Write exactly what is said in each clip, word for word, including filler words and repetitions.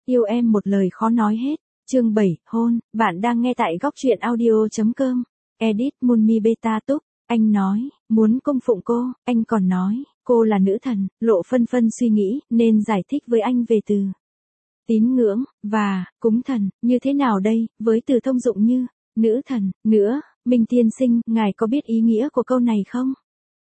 Yêu em một lời khó nói hết. Chương bảy, hôn, bạn đang nghe tại góc truyện audio.com. Edit Munmi Beta Túc, anh nói, muốn cung phụng cô, anh còn nói, cô là nữ thần, Lộ Phân Phân suy nghĩ, nên giải thích với anh về từ tín ngưỡng, và, cúng thần, như thế nào đây, với từ thông dụng như, nữ thần, nữa, Minh tiên sinh, ngài có biết ý nghĩa của câu này không?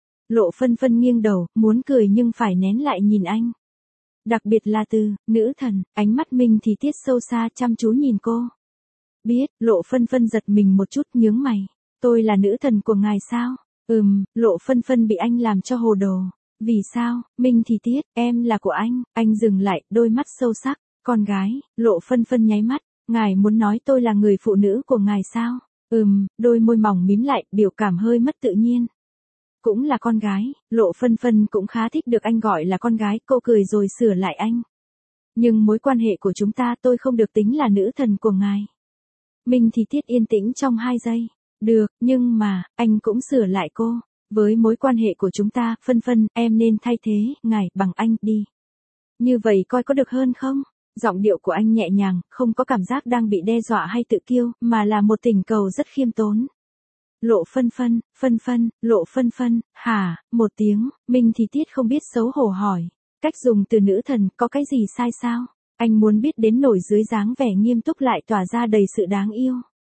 Lộ Phân Phân nghiêng đầu, muốn cười nhưng phải nén lại nhìn anh. Đặc biệt là từ, nữ thần, ánh mắt Minh thì tiết sâu xa chăm chú nhìn cô. Biết, Lộ Phân Phân giật mình một chút nhướng mày. Tôi là nữ thần của ngài sao? Ừm, Lộ Phân Phân bị anh làm cho hồ đồ. Vì sao? Minh thì tiết, em là của anh. Anh dừng lại, đôi mắt sâu sắc. Con gái, Lộ Phân Phân nháy mắt. Ngài muốn nói tôi là người phụ nữ của ngài sao? Ừm, đôi môi mỏng mím lại, biểu cảm hơi mất tự nhiên. Cũng là con gái, Lộ Phân Phân cũng khá thích được anh gọi là con gái, cô cười rồi sửa lại anh. Nhưng mối quan hệ của chúng ta tôi không được tính là nữ thần của ngài. Minh thì tiết yên tĩnh trong hai giây. Được, nhưng mà, anh cũng sửa lại cô. Với mối quan hệ của chúng ta, Phân Phân, em nên thay thế, ngài, bằng anh, đi. Như vậy coi có được hơn không? Giọng điệu của anh nhẹ nhàng, không có cảm giác đang bị đe dọa hay tự kiêu, mà là một tình cầu rất khiêm tốn. Lộ Phân Phân, Phân Phân, Lộ Phân Phân, hả, một tiếng, Minh thì tiết không biết xấu hổ hỏi. Cách dùng từ nữ thần, có cái gì sai sao? Anh muốn biết đến nổi dưới dáng vẻ nghiêm túc lại tỏa ra đầy sự đáng yêu.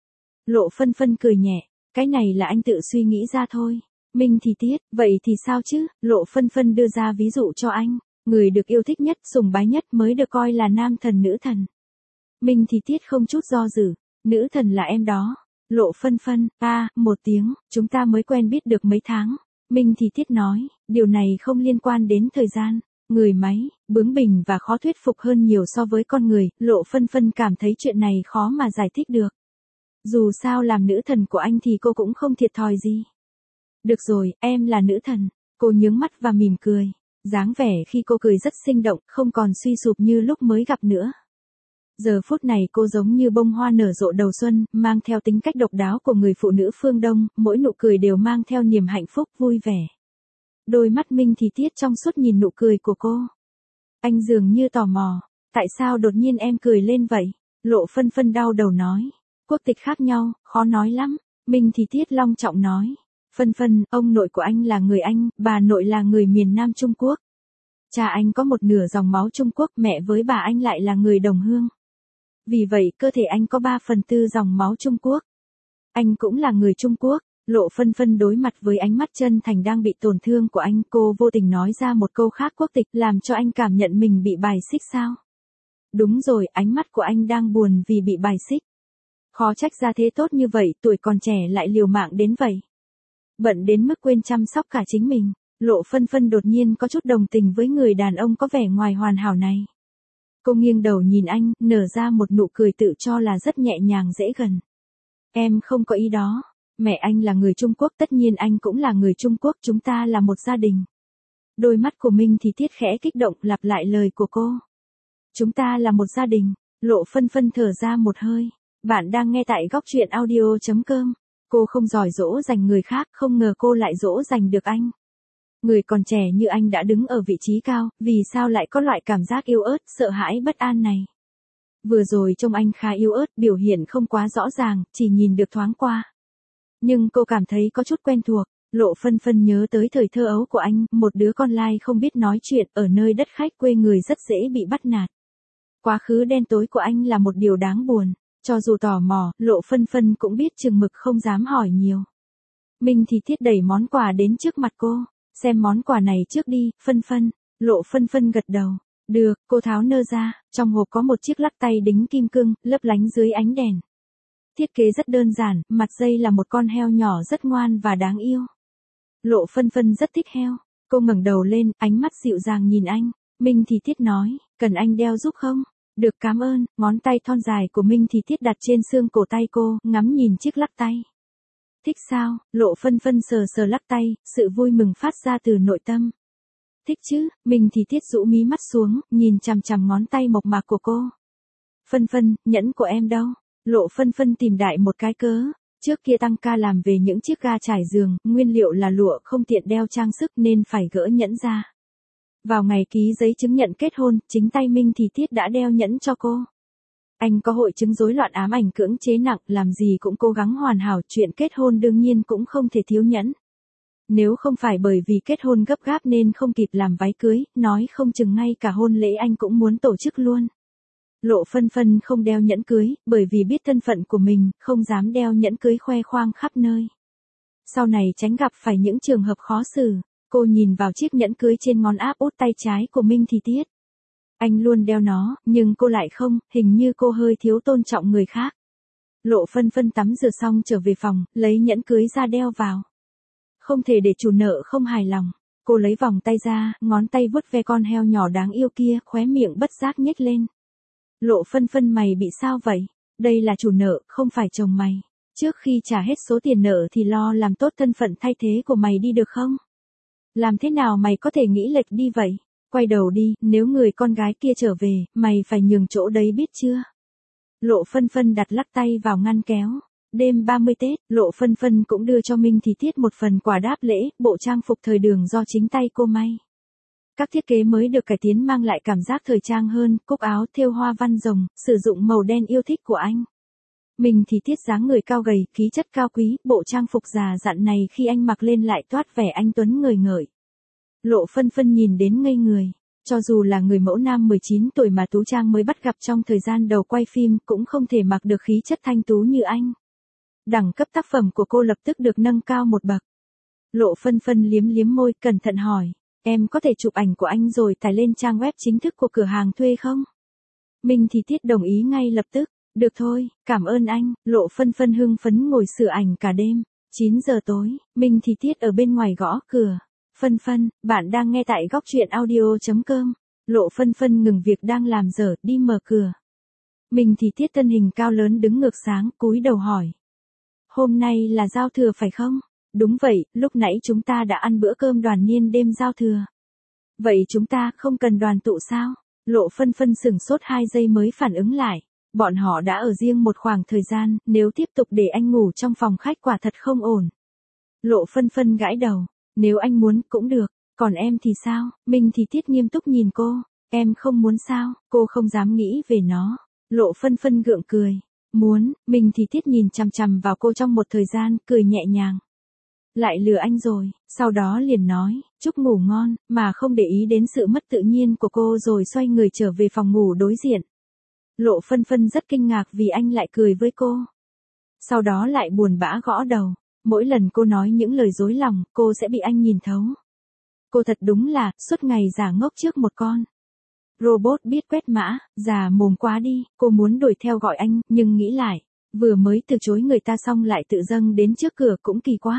Lộ Phân Phân cười nhẹ, cái này là anh tự suy nghĩ ra thôi. Minh thì tiết, vậy thì sao chứ? Lộ Phân Phân đưa ra ví dụ cho anh. Người được yêu thích nhất, sùng bái nhất mới được coi là nam thần nữ thần. Minh thì tiết không chút do dự, nữ thần là em đó. Lộ Phân Phân, a, à, một tiếng, chúng ta mới quen biết được mấy tháng. Minh thì tiết nói, điều này không liên quan đến thời gian. Người máy, bướng bỉnh và khó thuyết phục hơn nhiều so với con người, Lộ Phân Phân cảm thấy chuyện này khó mà giải thích được. Dù sao làm nữ thần của anh thì cô cũng không thiệt thòi gì. Được rồi, em là nữ thần. Cô nhướng mắt và mỉm cười. Dáng vẻ khi cô cười rất sinh động, không còn suy sụp như lúc mới gặp nữa. Giờ phút này cô giống như bông hoa nở rộ đầu xuân, mang theo tính cách độc đáo của người phụ nữ phương Đông, mỗi nụ cười đều mang theo niềm hạnh phúc vui vẻ. Đôi mắt Minh thì tiết trong suốt nhìn nụ cười của cô. Anh dường như tò mò, tại sao đột nhiên em cười lên vậy? Lộ Phân Phân đau đầu nói, quốc tịch khác nhau, khó nói lắm. Minh thì tiết long trọng nói, Phân Phân, ông nội của anh là người Anh, bà nội là người miền Nam Trung Quốc. Cha anh có một nửa dòng máu Trung Quốc, mẹ với bà anh lại là người đồng hương. Vì vậy, cơ thể anh có ba phần tư dòng máu Trung Quốc. Anh cũng là người Trung Quốc. Lộ Phân Phân đối mặt với ánh mắt chân thành đang bị tổn thương của anh, cô vô tình nói ra một câu khác, quốc tịch, làm cho anh cảm nhận mình bị bài xích sao? Đúng rồi, ánh mắt của anh đang buồn vì bị bài xích. Khó trách ra thế tốt như vậy, tuổi còn trẻ lại liều mạng đến vậy. Bận đến mức quên chăm sóc cả chính mình, Lộ Phân Phân đột nhiên có chút đồng tình với người đàn ông có vẻ ngoài hoàn hảo này. Cô nghiêng đầu nhìn anh, nở ra một nụ cười tự cho là rất nhẹ nhàng dễ gần. Em không có ý đó. Mẹ anh là người Trung Quốc, tất nhiên anh cũng là người Trung Quốc, chúng ta là một gia đình. Đôi mắt của Minh thì tiết khẽ kích động lặp lại lời của cô. Chúng ta là một gia đình. Lộ Phân Phân thở ra một hơi. Bạn đang nghe tại góc truyện audio.com. Cô không giỏi dỗ dành người khác, không ngờ cô lại dỗ dành được anh. Người còn trẻ như anh đã đứng ở vị trí cao, vì sao lại có loại cảm giác yếu ớt, sợ hãi bất an này? Vừa rồi trông anh khá yếu ớt, biểu hiện không quá rõ ràng, chỉ nhìn được thoáng qua. Nhưng cô cảm thấy có chút quen thuộc. Lộ Phân Phân nhớ tới thời thơ ấu của anh, một đứa con lai không biết nói chuyện, ở nơi đất khách quê người rất dễ bị bắt nạt. Quá khứ đen tối của anh là một điều đáng buồn. Cho dù tò mò, Lộ Phân Phân cũng biết chừng mực không dám hỏi nhiều. Minh thì thiết đẩy món quà đến trước mặt cô. Xem món quà này trước đi, Phân Phân. Lộ Phân Phân gật đầu. Được, cô tháo nơ ra, trong hộp có một chiếc lắc tay đính kim cương, lấp lánh dưới ánh đèn. Thiết kế rất đơn giản, mặt dây là một con heo nhỏ rất ngoan và đáng yêu. Lộ Phân Phân rất thích heo. Cô ngẩng đầu lên, ánh mắt dịu dàng nhìn anh. Minh thì Tiết nói, cần anh đeo giúp không? Được, cảm ơn. Ngón tay thon dài của Minh thì Tiết đặt trên xương cổ tay cô, ngắm nhìn chiếc lắc tay. Thích sao? Lộ Phân Phân sờ sờ lắc tay, sự vui mừng phát ra từ nội tâm. Thích chứ? Minh thì Tiết rũ mí mắt xuống, nhìn chằm chằm ngón tay mộc mạc của cô. Phân Phân, nhẫn của em đâu? Lộ Phân Phân tìm đại một cái cớ. Trước kia tăng ca làm về những chiếc ga trải giường, nguyên liệu là lụa, không tiện đeo trang sức nên phải gỡ nhẫn ra. Vào ngày ký giấy chứng nhận kết hôn, chính tay Minh Thì Tiết đã đeo nhẫn cho cô. Anh có hội chứng rối loạn ám ảnh cưỡng chế nặng, làm gì cũng cố gắng hoàn hảo, chuyện kết hôn đương nhiên cũng không thể thiếu nhẫn. Nếu không phải bởi vì kết hôn gấp gáp nên không kịp làm váy cưới, nói không chừng ngay cả hôn lễ anh cũng muốn tổ chức luôn. Lộ Phân Phân không đeo nhẫn cưới, bởi vì biết thân phận của mình, không dám đeo nhẫn cưới khoe khoang khắp nơi. Sau này tránh gặp phải những trường hợp khó xử, cô nhìn vào chiếc nhẫn cưới trên ngón áp út tay trái của Minh Thì Tiết. Anh luôn đeo nó, nhưng cô lại không, hình như cô hơi thiếu tôn trọng người khác. Lộ Phân Phân tắm rửa xong trở về phòng, lấy nhẫn cưới ra đeo vào. Không thể để chủ nợ không hài lòng. Cô lấy vòng tay ra, ngón tay vuốt ve con heo nhỏ đáng yêu kia, khóe miệng bất giác nhếch lên. Lộ Phân Phân, mày bị sao vậy? Đây là chủ nợ, không phải chồng mày. Trước khi trả hết số tiền nợ thì lo làm tốt thân phận thay thế của mày đi được không? Làm thế nào mày có thể nghĩ lệch đi vậy? Quay đầu đi, nếu người con gái kia trở về, mày phải nhường chỗ đấy biết chưa? Lộ Phân Phân đặt lắc tay vào ngăn kéo. Đêm ba mươi Tết, Lộ Phân Phân cũng đưa cho Minh Thì Tiết một phần quà đáp lễ, bộ trang phục thời đường do chính tay cô may. Các thiết kế mới được cải tiến mang lại cảm giác thời trang hơn, cúc áo thêu hoa văn rồng, sử dụng màu đen yêu thích của anh. Minh Thì Tiết dáng người cao gầy, khí chất cao quý, bộ trang phục già dặn này khi anh mặc lên lại toát vẻ anh tuấn ngời ngời. Lộ Phân Phân nhìn đến ngây người. Cho dù là người mẫu nam mười chín tuổi mà Tú Trang mới bắt gặp trong thời gian đầu quay phim cũng không thể mặc được khí chất thanh tú như anh. Đẳng cấp tác phẩm của cô lập tức được nâng cao một bậc. Lộ Phân Phân liếm liếm môi, cẩn thận hỏi, em có thể chụp ảnh của anh rồi tải lên trang web chính thức của cửa hàng thuê không? Minh Thì Tiết đồng ý ngay lập tức, được thôi, cảm ơn anh. Lộ Phân Phân hưng phấn ngồi sửa ảnh cả đêm. chín giờ tối, Minh Thì Tiết ở bên ngoài gõ cửa. Phân Phân, bạn đang nghe tại góc truyện audio chấm com. Lộ Phân Phân ngừng việc đang làm dở, đi mở cửa. Minh Thì Tiết thân hình cao lớn đứng ngược sáng, cúi đầu hỏi. Hôm nay là giao thừa phải không? Đúng vậy, lúc nãy chúng ta đã ăn bữa cơm đoàn niên đêm giao thừa. Vậy chúng ta không cần đoàn tụ sao? Lộ Phân Phân sửng sốt hai giây mới phản ứng lại. Bọn họ đã ở riêng một khoảng thời gian, nếu tiếp tục để anh ngủ trong phòng khách quả thật không ổn. Lộ Phân Phân gãi đầu. Nếu anh muốn, cũng được. Còn em thì sao? Minh Thì Tiết nghiêm túc nhìn cô. Em không muốn sao? Cô không dám nghĩ về nó. Lộ Phân Phân gượng cười. Muốn. Minh Thì Tiết nhìn chằm chằm vào cô trong một thời gian, cười nhẹ nhàng. Lại lừa anh rồi. Sau đó liền nói, chúc ngủ ngon, mà không để ý đến sự mất tự nhiên của cô rồi xoay người trở về phòng ngủ đối diện. Lộ Phân Phân rất kinh ngạc vì anh lại cười với cô. Sau đó lại buồn bã gõ đầu. Mỗi lần cô nói những lời dối lòng, cô sẽ bị anh nhìn thấu. Cô thật đúng là, suốt ngày giả ngốc trước một con robot biết quét mã, già mồm quá đi, cô muốn đuổi theo gọi anh, nhưng nghĩ lại, vừa mới từ chối người ta xong lại tự dâng đến trước cửa cũng kỳ quá.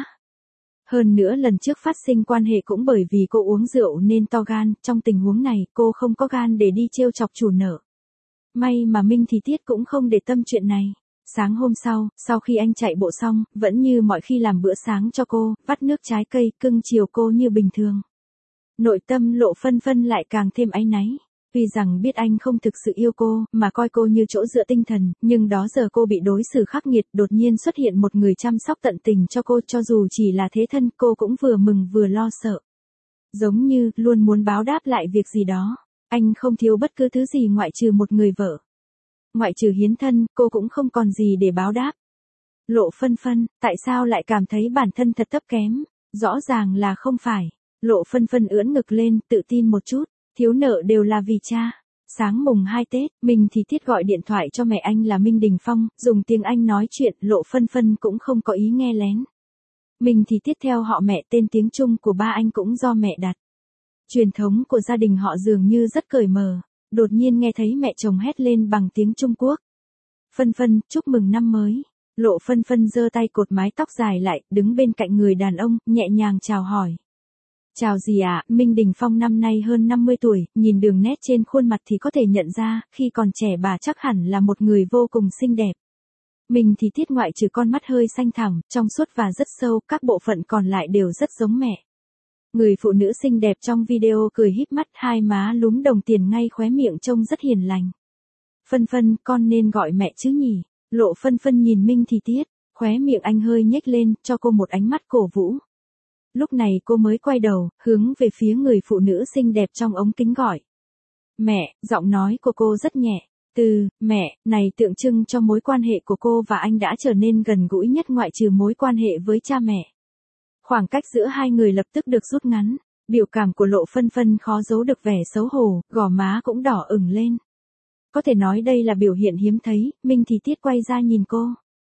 Hơn nữa lần trước phát sinh quan hệ cũng bởi vì cô uống rượu nên to gan, trong tình huống này cô không có gan để đi trêu chọc chủ nợ. May mà Minh Thì Tiết cũng không để tâm chuyện này. Sáng hôm sau, sau khi anh chạy bộ xong, vẫn như mọi khi làm bữa sáng cho cô, vắt nước trái cây, cưng chiều cô như bình thường. Nội tâm Lộ Phân Phân lại càng thêm áy náy. Tuy rằng biết anh không thực sự yêu cô, mà coi cô như chỗ dựa tinh thần, nhưng đó giờ cô bị đối xử khắc nghiệt, đột nhiên xuất hiện một người chăm sóc tận tình cho cô, cho dù chỉ là thế thân, cô cũng vừa mừng vừa lo sợ. Giống như, luôn muốn báo đáp lại việc gì đó. Anh không thiếu bất cứ thứ gì ngoại trừ một người vợ. Ngoại trừ hiến thân, cô cũng không còn gì để báo đáp. Lộ Phân Phân, tại sao lại cảm thấy bản thân thật thấp kém? Rõ ràng là không phải. Lộ Phân Phân ưỡn ngực lên, tự tin một chút. Thiếu nợ đều là vì cha. Sáng mùng hai Tết, Minh Thì Tiết gọi điện thoại cho mẹ anh là Minh Đình Phong, dùng tiếng Anh nói chuyện, Lộ Phân Phân cũng không có ý nghe lén. Minh Thì Tiết theo họ mẹ, tên tiếng Trung của ba anh cũng do mẹ đặt. Truyền thống của gia đình họ dường như rất cởi mở. Đột nhiên nghe thấy mẹ chồng hét lên bằng tiếng Trung Quốc. Phân Phân, chúc mừng năm mới. Lộ Phân Phân giơ tay cột mái tóc dài lại, đứng bên cạnh người đàn ông, nhẹ nhàng chào hỏi. Chào gì ạ, à? Minh Đình Phong năm nay hơn năm mươi tuổi, nhìn đường nét trên khuôn mặt thì có thể nhận ra, khi còn trẻ bà chắc hẳn là một người vô cùng xinh đẹp. Minh Thì Tiết ngoại trừ con mắt hơi xanh thẳm, trong suốt và rất sâu, các bộ phận còn lại đều rất giống mẹ. Người phụ nữ xinh đẹp trong video cười híp mắt, hai má lúm đồng tiền ngay khóe miệng trông rất hiền lành. Phân Phân, con nên gọi mẹ chứ nhỉ? Lộ Phân Phân nhìn Minh Thì Tiết, khóe miệng anh hơi nhếch lên, cho cô một ánh mắt cổ vũ. Lúc này cô mới quay đầu, hướng về phía người phụ nữ xinh đẹp trong ống kính gọi. Mẹ, giọng nói của cô rất nhẹ. Từ, mẹ, này tượng trưng cho mối quan hệ của cô và anh đã trở nên gần gũi nhất ngoại trừ mối quan hệ với cha mẹ. Khoảng cách giữa hai người lập tức được rút ngắn. Biểu cảm của Lộ Phân Phân khó giấu được vẻ xấu hổ, gò má cũng đỏ ửng lên. Có thể nói đây là biểu hiện hiếm thấy. Minh Thì Tiết quay ra nhìn cô.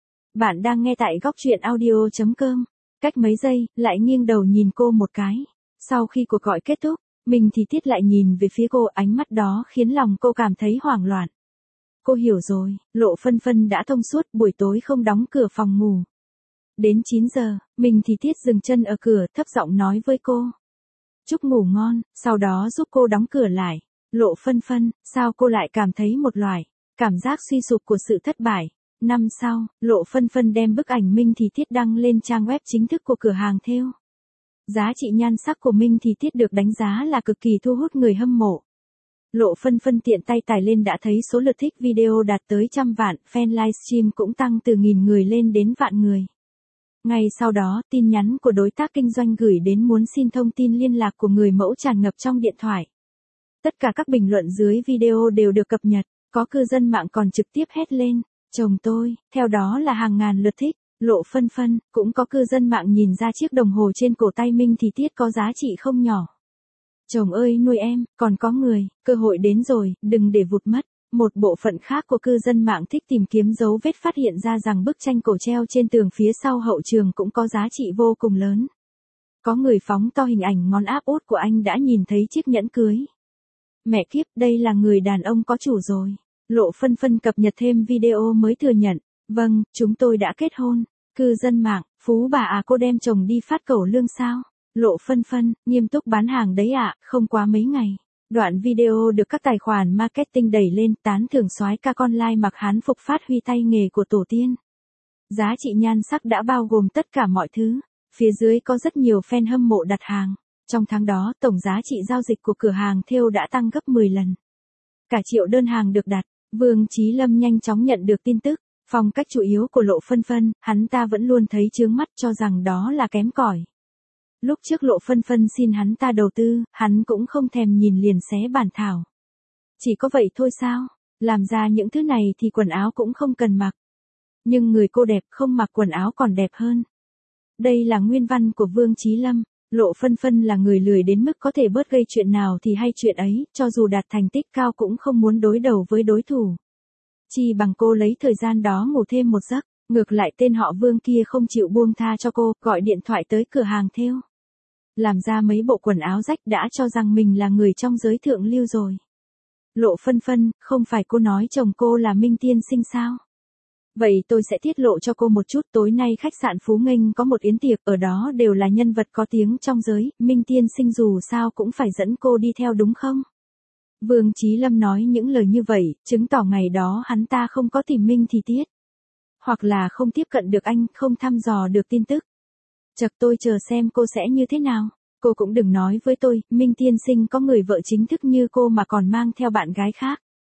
Bạn đang nghe tại góc truyện audio chấm com. Cách mấy giây, lại nghiêng đầu nhìn cô một cái. Sau khi cuộc gọi kết thúc, Minh Thì Tiết lại nhìn về phía cô, ánh mắt đó khiến lòng cô cảm thấy hoảng loạn. Cô hiểu rồi, Lộ Phân Phân đã thông suốt, buổi tối không đóng cửa phòng ngủ. Đến chín giờ, Minh Thì Tiết dừng chân ở cửa, thấp giọng nói với cô. Chúc ngủ ngon, sau đó giúp cô đóng cửa lại. Lộ Phân Phân, sao cô lại cảm thấy một loại cảm giác suy sụp của sự thất bại? Năm sau, Lộ Phân Phân đem bức ảnh Minh Thì Tiết đăng lên trang web chính thức của cửa hàng thêu. Giá trị nhan sắc của Minh Thì Tiết được đánh giá là cực kỳ thu hút người hâm mộ. Lộ Phân Phân tiện tay tải lên đã thấy số lượt thích video đạt tới trăm vạn, fan livestream cũng tăng từ nghìn người lên đến vạn người. Ngay sau đó, tin nhắn của đối tác kinh doanh gửi đến muốn xin thông tin liên lạc của người mẫu tràn ngập trong điện thoại. Tất cả các bình luận dưới video đều được cập nhật, có cư dân mạng còn trực tiếp hét lên, chồng tôi, theo đó là hàng ngàn lượt thích. Lộ Phân Phân, cũng có cư dân mạng nhìn ra chiếc đồng hồ trên cổ tay Minh Thì Tiết có giá trị không nhỏ. Chồng ơi nuôi em, còn có người, cơ hội đến rồi, đừng để vụt mất. Một bộ phận khác của cư dân mạng thích tìm kiếm dấu vết phát hiện ra rằng bức tranh cổ treo trên tường phía sau hậu trường cũng có giá trị vô cùng lớn. Có người phóng to hình ảnh ngón áp út của anh đã nhìn thấy chiếc nhẫn cưới. Mẹ kiếp, đây là người đàn ông có chủ rồi. Lộ Phân Phân cập nhật thêm video mới thừa nhận. Vâng, chúng tôi đã kết hôn. Cư dân mạng, phú bà à, cô đem chồng đi phát cẩu lương sao? Lộ Phân Phân, nghiêm túc bán hàng đấy ạ, à, không quá mấy ngày. Đoạn video được các tài khoản marketing đẩy lên, tán thưởng soái ca con lai mặc hán phục phát huy tay nghề của tổ tiên. Giá trị nhan sắc đã bao gồm tất cả mọi thứ. Phía dưới có rất nhiều fan hâm mộ đặt hàng. Trong tháng đó, tổng giá trị giao dịch của cửa hàng thêu đã tăng gấp mười lần. Cả triệu đơn hàng được đặt. Vương Chí Lâm nhanh chóng nhận được tin tức. Phong cách chủ yếu của Lộ Phân Phân, hắn ta vẫn luôn thấy chướng mắt, cho rằng đó là kém cỏi. Lúc trước Lộ Phân Phân xin hắn ta đầu tư, hắn cũng không thèm nhìn liền xé bản thảo. Chỉ có vậy thôi sao? Làm ra những thứ này thì quần áo cũng không cần mặc. Nhưng người cô đẹp không mặc quần áo còn đẹp hơn. Đây là nguyên văn của Vương Chí Lâm. Lộ Phân Phân là người lười đến mức có thể bớt gây chuyện nào thì hay chuyện ấy, cho dù đạt thành tích cao cũng không muốn đối đầu với đối thủ. Chi bằng cô lấy thời gian đó ngủ thêm một giấc, ngược lại tên họ Vương kia không chịu buông tha cho cô, gọi điện thoại tới cửa hàng thêu. Làm ra mấy bộ quần áo rách đã cho rằng mình là người trong giới thượng lưu rồi. Lộ Phân Phân, không phải cô nói chồng cô là Minh Tiên Sinh sao? Vậy tôi sẽ tiết lộ cho cô một chút, tối nay khách sạn Phú Nghênh có một yến tiệc, ở đó đều là nhân vật có tiếng trong giới, Minh Tiên Sinh dù sao cũng phải dẫn cô đi theo đúng không? Vương Chí Lâm nói những lời như vậy, chứng tỏ ngày đó hắn ta không có tìm Minh Thì Tiết. Hoặc là không tiếp cận được anh, không thăm dò được tin tức. Chật, tôi chờ xem cô sẽ như thế nào. Cô cũng đừng nói với tôi, Minh Tiên Sinh có người vợ chính thức như cô mà còn mang theo bạn gái khác.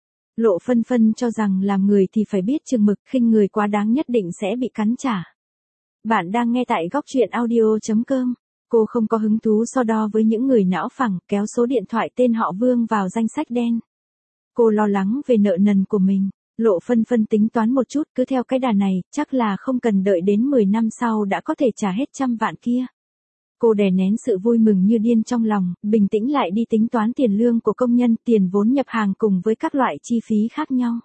Lộ Phân Phân cho rằng làm người thì phải biết chừng mực, khinh người quá đáng nhất định sẽ bị cắn trả. Bạn đang nghe tại góc truyện audio chấm com. Cô không có hứng thú so đo với những người não phẳng, kéo số điện thoại tên họ Vương vào danh sách đen. Cô lo lắng về nợ nần của mình. Lộ Phân Phân tính toán một chút, cứ theo cái đà này, chắc là không cần đợi đến mười năm sau đã có thể trả hết trăm vạn kia. Cô đè nén sự vui mừng như điên trong lòng, bình tĩnh lại đi tính toán tiền lương của công nhân, tiền vốn nhập hàng cùng với các loại chi phí khác nhau.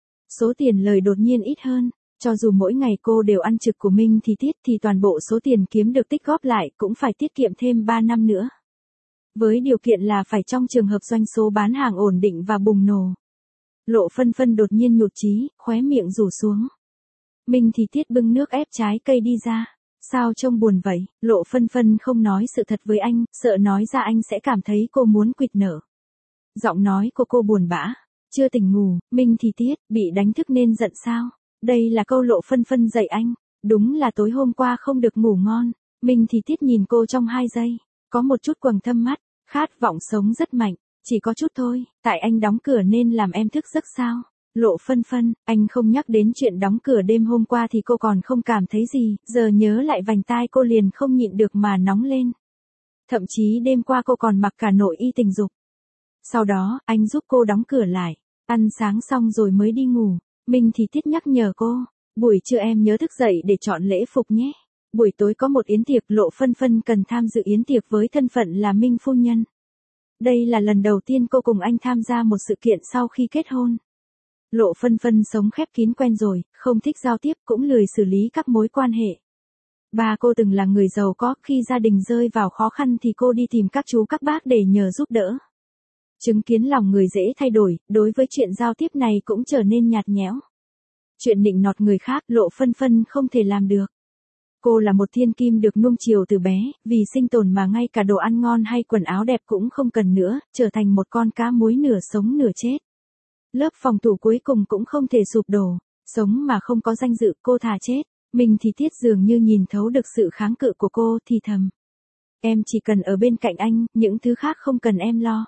Số tiền lời đột nhiên ít hơn, cho dù mỗi ngày cô đều ăn trực của Minh Thì Tiết thì toàn bộ số tiền kiếm được tích góp lại cũng phải tiết kiệm thêm ba năm nữa. Với điều kiện là phải trong trường hợp doanh số bán hàng ổn định và bùng nổ. Lộ Phân Phân đột nhiên nhụt chí, khóe miệng rủ xuống. Minh Thì Tiết bưng nước ép trái cây đi ra. Sao trông buồn vậy? Lộ Phân Phân không nói sự thật với anh, sợ nói ra anh sẽ cảm thấy cô muốn quỵt nở. Giọng nói của cô buồn bã. Chưa tỉnh ngủ, Minh Thì Tiết, bị đánh thức nên giận sao? Đây là câu Lộ Phân Phân dạy anh. Đúng là tối hôm qua không được ngủ ngon. Minh Thì Tiết nhìn cô trong hai giây. Có một chút quầng thâm mắt. Khát vọng sống rất mạnh. Chỉ có chút thôi, tại anh đóng cửa nên làm em thức giấc sao? Lộ Phân Phân, anh không nhắc đến chuyện đóng cửa đêm hôm qua thì cô còn không cảm thấy gì, giờ nhớ lại vành tai cô liền không nhịn được mà nóng lên. Thậm chí đêm qua cô còn mặc cả nội y tình dục. Sau đó, anh giúp cô đóng cửa lại, ăn sáng xong rồi mới đi ngủ. Minh thì Tiết nhắc nhở cô, buổi trưa em nhớ thức dậy để chọn lễ phục nhé. Buổi tối có một yến tiệc, Lộ Phân Phân cần tham dự yến tiệc với thân phận là Minh phu nhân. Đây là lần đầu tiên cô cùng anh tham gia một sự kiện sau khi kết hôn. Lộ Phân Phân sống khép kín quen rồi, không thích giao tiếp cũng lười xử lý các mối quan hệ. Ba cô từng là người giàu có, khi gia đình rơi vào khó khăn thì cô đi tìm các chú các bác để nhờ giúp đỡ. Chứng kiến lòng người dễ thay đổi, đối với chuyện giao tiếp này cũng trở nên nhạt nhẽo. Chuyện nịnh nọt người khác, Lộ Phân Phân không thể làm được. Cô là một thiên kim được nuông chiều từ bé, vì sinh tồn mà ngay cả đồ ăn ngon hay quần áo đẹp cũng không cần nữa, trở thành một con cá muối nửa sống nửa chết. Lớp phòng thủ cuối cùng cũng không thể sụp đổ, sống mà không có danh dự, cô thà chết. Mình thì Tiết dường như nhìn thấu được sự kháng cự của cô thì thầm. Em chỉ cần ở bên cạnh anh, những thứ khác không cần em lo.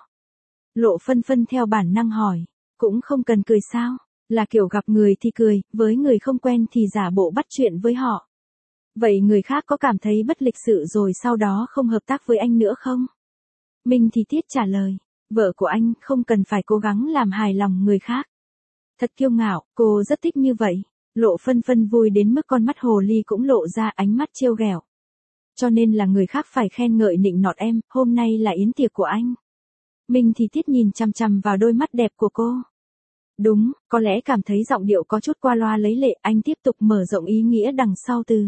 Lộ Phân Phân theo bản năng hỏi, cũng không cần cười sao, là kiểu gặp người thì cười, với người không quen thì giả bộ bắt chuyện với họ. Vậy người khác có cảm thấy bất lịch sự rồi sau đó không hợp tác với anh nữa không? Mình thì Tiết trả lời, vợ của anh không cần phải cố gắng làm hài lòng người khác. Thật kiêu ngạo, cô rất thích như vậy. Lộ Phân Phân vui đến mức con mắt hồ ly cũng lộ ra ánh mắt trêu ghẹo. Cho nên là người khác phải khen ngợi nịnh nọt em, hôm nay là yến tiệc của anh. Mình thì Tiết nhìn chằm chằm vào đôi mắt đẹp của cô. Đúng, có lẽ cảm thấy giọng điệu có chút qua loa lấy lệ, anh tiếp tục mở rộng ý nghĩa đằng sau từ.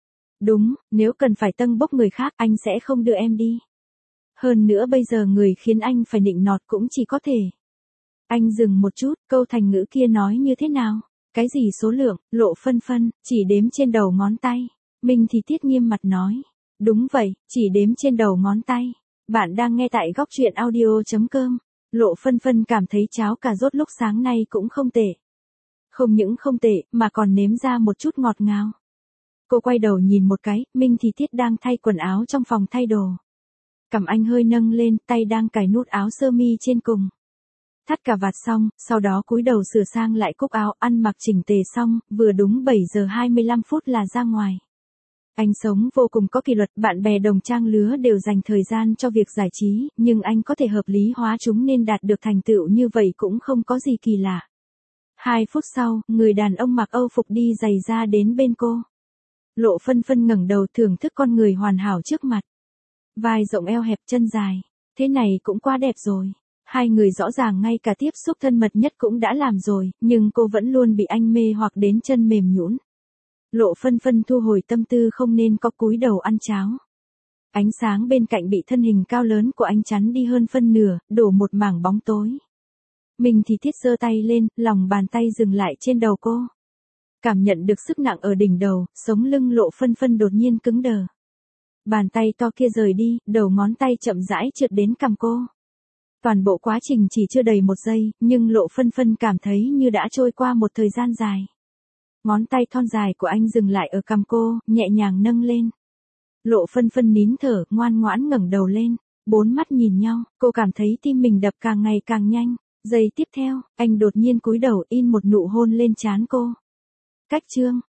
Đúng, nếu cần phải tâng bốc người khác anh sẽ không đưa em đi. Hơn nữa bây giờ người khiến anh phải nịnh nọt cũng chỉ có thể. Anh dừng một chút, câu thành ngữ kia nói như thế nào? Cái gì số lượng, Lộ Phân Phân, chỉ đếm trên đầu ngón tay. Mình thì Tiết nghiêm mặt nói. Đúng vậy, chỉ đếm trên đầu ngón tay. Bạn đang nghe tại góc truyện audio chấm com. Lộ Phân Phân cảm thấy cháo cà rốt lúc sáng nay cũng không tệ. Không những không tệ, mà còn nếm ra một chút ngọt ngào. Cô quay đầu nhìn một cái, Minh thì Tiết đang thay quần áo trong phòng thay đồ. Cằm anh hơi nâng lên, tay đang cài nút áo sơ mi trên cùng. Thắt cà vạt xong, sau đó cúi đầu sửa sang lại cúc áo, ăn mặc chỉnh tề xong, vừa đúng bảy giờ hai mươi lăm phút là ra ngoài. Anh sống vô cùng có kỷ luật, bạn bè đồng trang lứa đều dành thời gian cho việc giải trí, nhưng anh có thể hợp lý hóa chúng nên đạt được thành tựu như vậy cũng không có gì kỳ lạ. Hai phút sau, người đàn ông mặc Âu phục đi giày ra đến bên cô. Lộ Phân Phân ngẩng đầu thưởng thức con người hoàn hảo trước mặt. Vai rộng eo hẹp chân dài, thế này cũng quá đẹp rồi. Hai người rõ ràng ngay cả tiếp xúc thân mật nhất cũng đã làm rồi, nhưng cô vẫn luôn bị anh mê hoặc đến chân mềm nhũn. Lộ Phân Phân thu hồi tâm tư không nên có cúi đầu ăn cháo. Ánh sáng bên cạnh bị thân hình cao lớn của anh chắn đi hơn phân nửa, đổ một mảng bóng tối. Mình thì Tiết giơ tay lên, lòng bàn tay dừng lại trên đầu cô. Cảm nhận được sức nặng ở đỉnh đầu, sống lưng Lộ Phân Phân đột nhiên cứng đờ. Bàn tay to kia rời đi, đầu ngón tay chậm rãi trượt đến cằm cô. Toàn bộ quá trình chỉ chưa đầy một giây, nhưng Lộ Phân Phân cảm thấy như đã trôi qua một thời gian dài. Ngón tay thon dài của anh dừng lại ở cằm cô, nhẹ nhàng nâng lên. Lộ Phân Phân nín thở, ngoan ngoãn ngẩng đầu lên. Bốn mắt nhìn nhau, cô cảm thấy tim mình đập càng ngày càng nhanh. Giây tiếp theo, anh đột nhiên cúi đầu in một nụ hôn lên trán cô. Cách chương.